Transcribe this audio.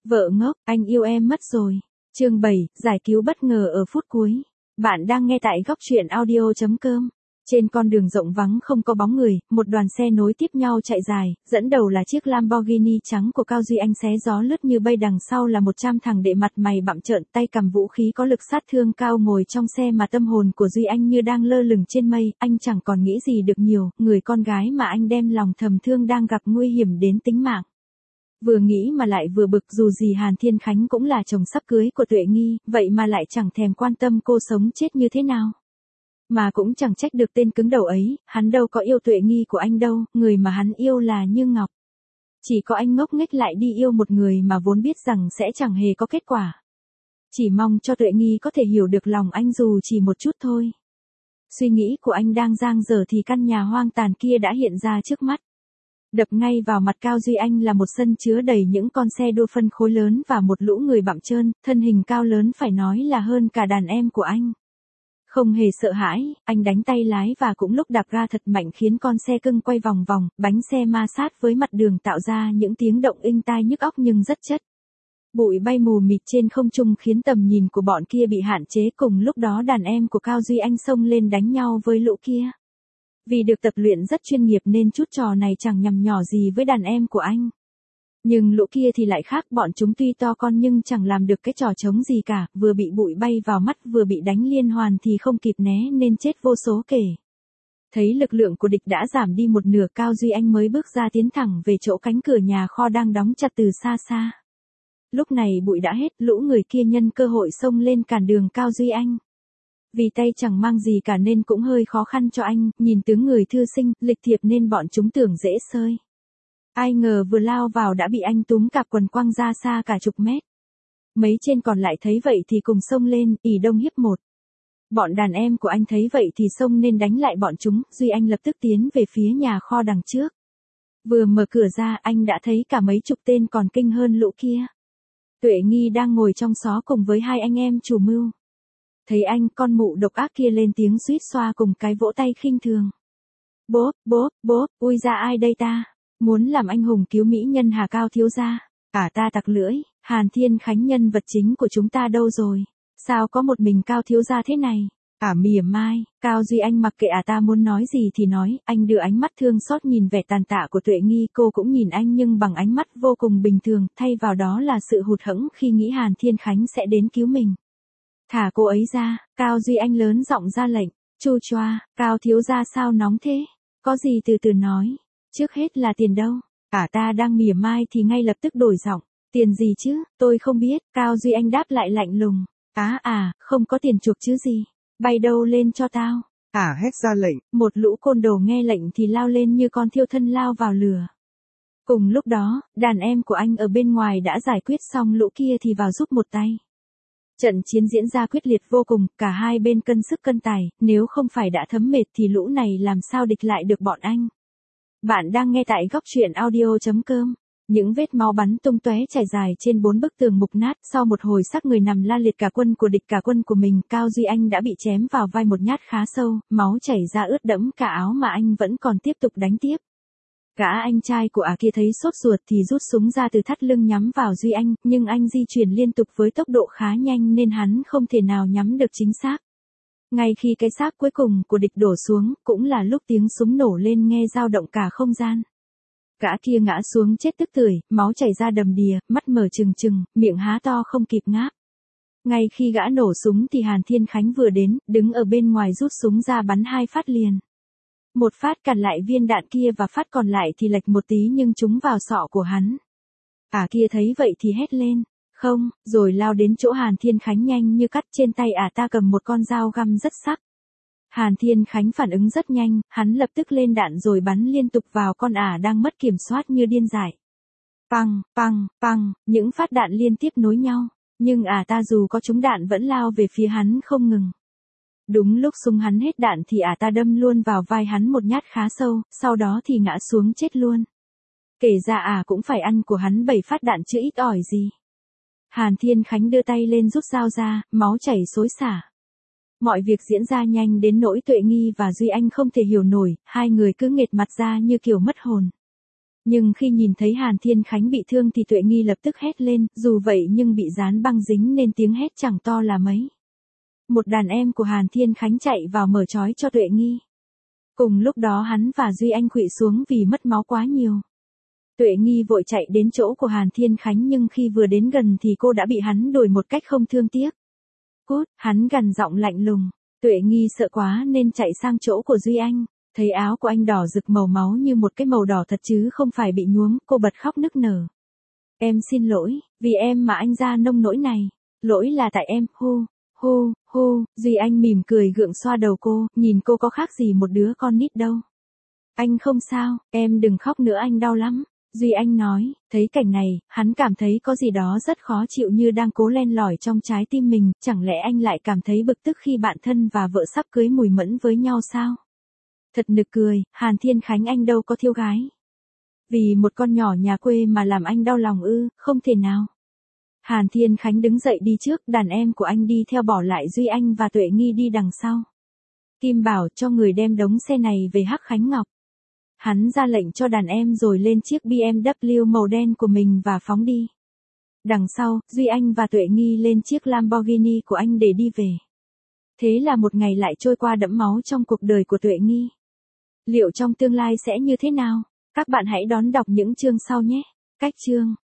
Vợ ngốc, anh yêu em mất rồi. Chương 7, giải cứu bất ngờ ở phút cuối. Bạn đang nghe tại góc truyện audio.com. Trên con đường rộng vắng không có bóng người, một đoàn xe nối tiếp nhau chạy dài, dẫn đầu là chiếc Lamborghini trắng của Cao Duy Anh xé gió lướt như bay, đằng sau là 100 thằng đệ mặt mày bặm trợn, tay cầm vũ khí có lực sát thương cao ngồi trong xe mà tâm hồn của Duy Anh như đang lơ lửng trên mây, anh chẳng còn nghĩ gì được nhiều, người con gái mà anh đem lòng thầm thương đang gặp nguy hiểm đến tính mạng. Vừa nghĩ mà lại vừa bực, dù gì Hàn Thiên Khánh cũng là chồng sắp cưới của Tuệ Nghi, vậy mà lại chẳng thèm quan tâm cô sống chết như thế nào. Mà cũng chẳng trách được tên cứng đầu ấy, hắn đâu có yêu Tuệ Nghi của anh đâu, người mà hắn yêu là Như Ngọc. Chỉ có anh ngốc nghếch lại đi yêu một người mà vốn biết rằng sẽ chẳng hề có kết quả. Chỉ mong cho Tuệ Nghi có thể hiểu được lòng anh dù chỉ một chút thôi. Suy nghĩ của anh đang dang dở thì căn nhà hoang tàn kia đã hiện ra trước mắt. Đập ngay vào mặt Cao Duy Anh là một sân chứa đầy những con xe đua phân khối lớn và một lũ người bặm trơn, thân hình cao lớn phải nói là hơn cả đàn em của anh. Không hề sợ hãi, anh đánh tay lái và cũng lúc đạp ga thật mạnh khiến con xe cưng quay vòng vòng, bánh xe ma sát với mặt đường tạo ra những tiếng động inh tai nhức óc nhưng rất chất. Bụi bay mù mịt trên không trung khiến tầm nhìn của bọn kia bị hạn chế, cùng lúc đó đàn em của Cao Duy Anh xông lên đánh nhau với lũ kia. Vì được tập luyện rất chuyên nghiệp nên chút trò này chẳng nhằm nhỏ gì với đàn em của anh. Nhưng lũ kia thì lại khác, bọn chúng tuy to con nhưng chẳng làm được cái trò trống gì cả, vừa bị bụi bay vào mắt vừa bị đánh liên hoàn thì không kịp né nên chết vô số kể. Thấy lực lượng của địch đã giảm đi một nửa, Cao Duy Anh mới bước ra tiến thẳng về chỗ cánh cửa nhà kho đang đóng chặt từ xa xa. Lúc này bụi đã hết, lũ người kia nhân cơ hội xông lên cản đường Cao Duy Anh. Vì tay chẳng mang gì cả nên cũng hơi khó khăn cho anh, nhìn tướng người thư sinh, lịch thiệp nên bọn chúng tưởng dễ sơi. Ai ngờ vừa lao vào đã bị anh túm cạp quần quăng ra xa cả chục mét. Mấy trên còn lại thấy vậy thì cùng xông lên, ỷ đông hiếp một. Bọn đàn em của anh thấy vậy thì xông nên đánh lại bọn chúng, Duy Anh lập tức tiến về phía nhà kho đằng trước. Vừa mở cửa ra anh đã thấy cả mấy chục tên còn kinh hơn lũ kia. Tuệ Nghi đang ngồi trong xó cùng với hai anh em chủ mưu. Thấy anh, con mụ độc ác kia lên tiếng suýt xoa cùng cái vỗ tay khinh thường. Bốp, ui ra ai đây ta? Muốn làm anh hùng cứu mỹ nhân hả Cao thiếu gia? Ta tặc lưỡi, Hàn Thiên Khánh nhân vật chính của chúng ta đâu rồi? Sao có một mình Cao thiếu gia thế này? Mỉa mai, Cao Duy Anh mặc kệ ta muốn nói gì thì nói, anh đưa ánh mắt thương xót nhìn vẻ tàn tạ của Tuệ Nghi, cô cũng nhìn anh nhưng bằng ánh mắt vô cùng bình thường, thay vào đó là sự hụt hẫng khi nghĩ Hàn Thiên Khánh sẽ đến cứu mình. Thả cô ấy ra, Cao Duy Anh lớn giọng ra lệnh. Chu choa, Cao thiếu gia sao nóng thế? Có gì từ từ nói. Trước hết là tiền đâu? Ta đang mỉa mai thì ngay lập tức đổi giọng. Tiền gì chứ, tôi không biết. Cao Duy Anh đáp lại lạnh lùng. Không có tiền chuộc chứ gì. Bay đâu lên cho tao. Hét ra lệnh. Một lũ côn đồ nghe lệnh thì lao lên như con thiêu thân lao vào lửa. Cùng lúc đó, đàn em của anh ở bên ngoài đã giải quyết xong lũ kia thì vào giúp một tay. Trận chiến diễn ra quyết liệt vô cùng, cả hai bên cân sức cân tài, nếu không phải đã thấm mệt thì lũ này làm sao địch lại được bọn anh. Bạn đang nghe tại góc truyện audio.com. Những vết máu bắn tung tóe trải dài trên 4 bức tường mục nát, sau một hồi xác người nằm la liệt, cả quân của địch cả quân của mình, Cao Duy Anh đã bị chém vào vai một nhát khá sâu, máu chảy ra ướt đẫm cả áo mà anh vẫn còn tiếp tục đánh tiếp. Gã anh trai của kia thấy sốt ruột thì rút súng ra từ thắt lưng nhắm vào Duy Anh, nhưng anh di chuyển liên tục với tốc độ khá nhanh nên hắn không thể nào nhắm được chính xác. Ngay khi cái xác cuối cùng của địch đổ xuống, cũng là lúc tiếng súng nổ lên nghe dao động cả không gian. Gã kia ngã xuống chết tức tưởi, máu chảy ra đầm đìa, mắt mở trừng trừng, miệng há to không kịp ngáp. Ngay khi gã nổ súng thì Hàn Thiên Khánh vừa đến, đứng ở bên ngoài rút súng ra bắn 2 phát liền. Một phát cản lại viên đạn kia và phát còn lại thì lệch một tí nhưng trúng vào sọ của hắn. Kia thấy vậy thì hét lên, không, rồi lao đến chỗ Hàn Thiên Khánh nhanh như cắt, trên tay ta cầm một con dao găm rất sắc. Hàn Thiên Khánh phản ứng rất nhanh, hắn lập tức lên đạn rồi bắn liên tục vào con đang mất kiểm soát như điên dại. Păng, những phát đạn liên tiếp nối nhau, nhưng ta dù có trúng đạn vẫn lao về phía hắn không ngừng. Đúng lúc súng hắn hết đạn thì ta đâm luôn vào vai hắn một nhát khá sâu, sau đó thì ngã xuống chết luôn. Kể ra cũng phải ăn của hắn 7 phát đạn chứ ít ỏi gì. Hàn Thiên Khánh đưa tay lên rút dao ra, máu chảy xối xả. Mọi việc diễn ra nhanh đến nỗi Tuệ Nghi và Duy Anh không thể hiểu nổi, hai người cứ nghệt mặt ra như kiểu mất hồn. Nhưng khi nhìn thấy Hàn Thiên Khánh bị thương thì Tuệ Nghi lập tức hét lên, dù vậy nhưng bị dán băng dính nên tiếng hét chẳng to là mấy. Một đàn em của Hàn Thiên Khánh chạy vào mở trói cho Tuệ Nghi. Cùng lúc đó hắn và Duy Anh khuỵu xuống vì mất máu quá nhiều. Tuệ Nghi vội chạy đến chỗ của Hàn Thiên Khánh nhưng khi vừa đến gần thì cô đã bị hắn đuổi một cách không thương tiếc. Cút, hắn gằn giọng lạnh lùng. Tuệ Nghi sợ quá nên chạy sang chỗ của Duy Anh. Thấy áo của anh đỏ rực màu máu như một cái màu đỏ thật chứ không phải bị nhuốm, cô bật khóc nức nở. Em xin lỗi, vì em mà anh ra nông nỗi này. Lỗi là tại em, hu. Duy Anh mỉm cười gượng xoa đầu cô, nhìn cô có khác gì một đứa con nít đâu. Anh không sao, em đừng khóc nữa, anh đau lắm. Duy Anh nói, thấy cảnh này, hắn cảm thấy có gì đó rất khó chịu như đang cố len lỏi trong trái tim mình, chẳng lẽ anh lại cảm thấy bực tức khi bạn thân và vợ sắp cưới mùi mẫn với nhau sao? Thật nực cười, Hàn Thiên Khánh anh đâu có thiếu gái. Vì một con nhỏ nhà quê mà làm anh đau lòng ư, không thể nào. Hàn Thiên Khánh đứng dậy đi trước, đàn em của anh đi theo bỏ lại Duy Anh và Tuệ Nghi đi đằng sau. Kim bảo cho người đem đống xe này về Hắc Khánh Ngọc. Hắn ra lệnh cho đàn em rồi lên chiếc BMW màu đen của mình và phóng đi. Đằng sau, Duy Anh và Tuệ Nghi lên chiếc Lamborghini của anh để đi về. Thế là một ngày lại trôi qua đẫm máu trong cuộc đời của Tuệ Nghi. Liệu trong tương lai sẽ như thế nào? Các bạn hãy đón đọc những chương sau nhé. Cách chương